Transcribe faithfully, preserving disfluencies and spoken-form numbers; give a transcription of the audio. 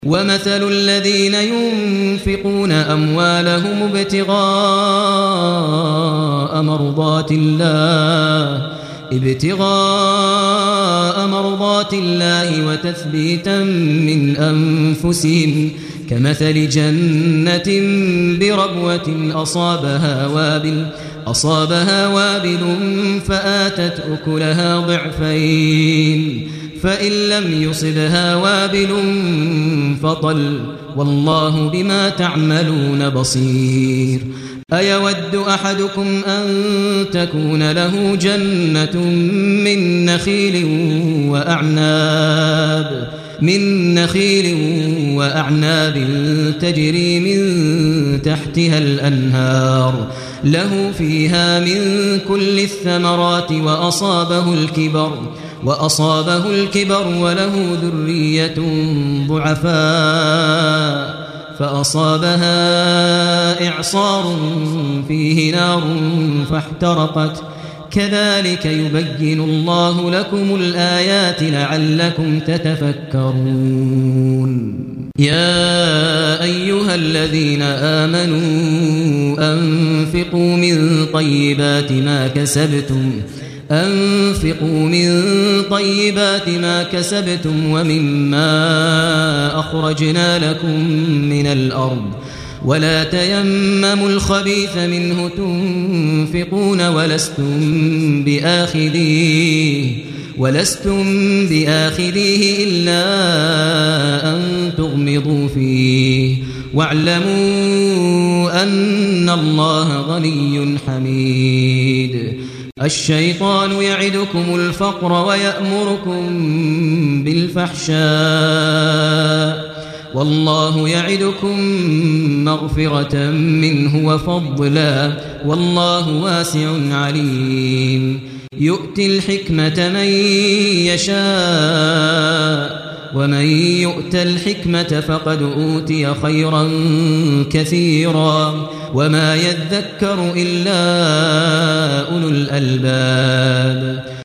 ومثل الذين ينفقون أموالهم ابتغاء مرضات الله ابتغاء مرضات الله وتثبيتا من أنفسهم كمثل جنة بربوة أصابها وابل أصابها وابل فآتت أكلها ضعفين فإن لم يصبها وابل فطل والله بما تعملون بصير. أيود أحدكم أن تكون له جنة من نخيل وأعناب من نخيل وأعناب تجري من تحتها الأنهار له فيها من كل الثمرات وأصابه الكبر وأصابه الكبر وله ذرية ضعفاء فأصابها إعصار فيه نار فاحترقت كذلك يبين الله لكم الآيات لعلكم تتفكرون. يا أيها الذين آمنوا أنفقوا من طيبات ما كسبتم أنفقوا من طيبات ما كسبتم ومما أخرجنا لكم من الأرض ولا تيمموا الخبيث منه تنفقون ولستم بآخذيه ولستم بآخذيه إلا أن تغمضوا فيه واعلموا أن الله غني حميد. الشيطان يعدكم الفقر ويأمركم بالفحشاء والله يعدكم مغفرة منه وفضلا والله واسع عليم. يؤتي الحكمة من يشاء ومن يؤت الحكمة فقد أوتي خيرا كثيرا وما يذكر إلا أولو الألباب.